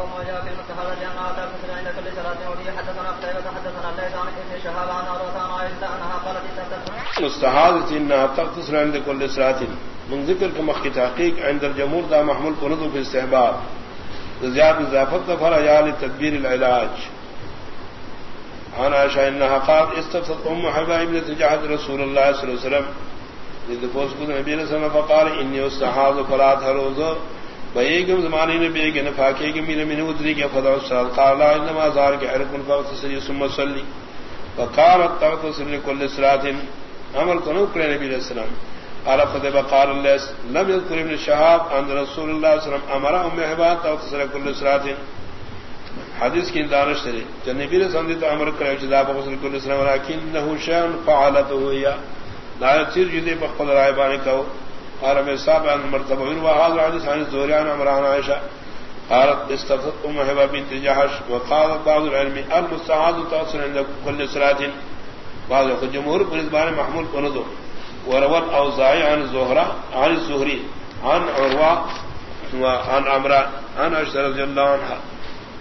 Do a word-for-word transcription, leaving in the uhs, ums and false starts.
ما جاء في المستحاضة لأنها تغتسل عند كل صلاة وبه حدثنا قتيبة حدثنا الليث عن ابن شهاب عن عروة عن عائشة أنها قالت مستحاضة إنها تغتسل عند كل صلاة من ذكر كما تحقيق عند الجمهور دا محمول قنض في استحباب زيادة إضافة فرجاء لتدبير العلاج. عن عائشة أنها قالت استفتت أم حبيبة ابنة جحد رسول الله صلى الله عليه وسلم لدفوس قد نبي رسول فقال إني استحاض فلا تروض بيقم زماني نبيك نفاكيك من من ودريك فضع الصلاة قال لا إنما ذلك عرق فاغتسل ثم صلي فقالت تغتسل لكل صلاة عمل قنوك لنبي السلام قال خطب قال الله لم يذكر ابن الشهاب عند رسول الله صلى الله عليه وسلم أمر أم حبيبة تغتسل كل صلاة حدیث کی دانش تری جنبی نے سمجھتا امر کرے جدا بغسل کل اسلام ولكنه شيء فعلته هي لا يصير جدي بخبر رائبان کو قال میں صاحب ان مرتبہ وهذا حديث عن الزهري عمران عائشة قالت استفتت ام حبيبة بنت جحش وقال بعض العلم المستعاذ تغسل عند كل صلاة بعض الجمهور بالنسبه محمول قنذ وروى الاوزاعي عن الزهري عن الزهري عن عروة وعن عمران عن عائشة رضي الله عنها